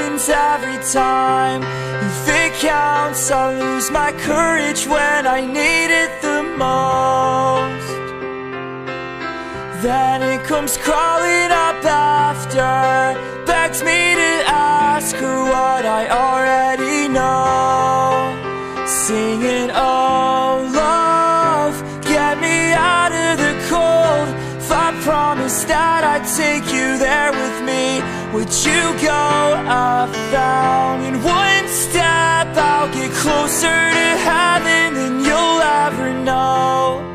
happens every time. If it counts, I lose my courage when I need it the most. Then it comes crawling up after, begs me to ask her what I already know, singing, oh love, get me out of the cold. If I promised that I'd take you there with me, would you go up, down, in one step? I'll get closer to heaven than you'll ever know.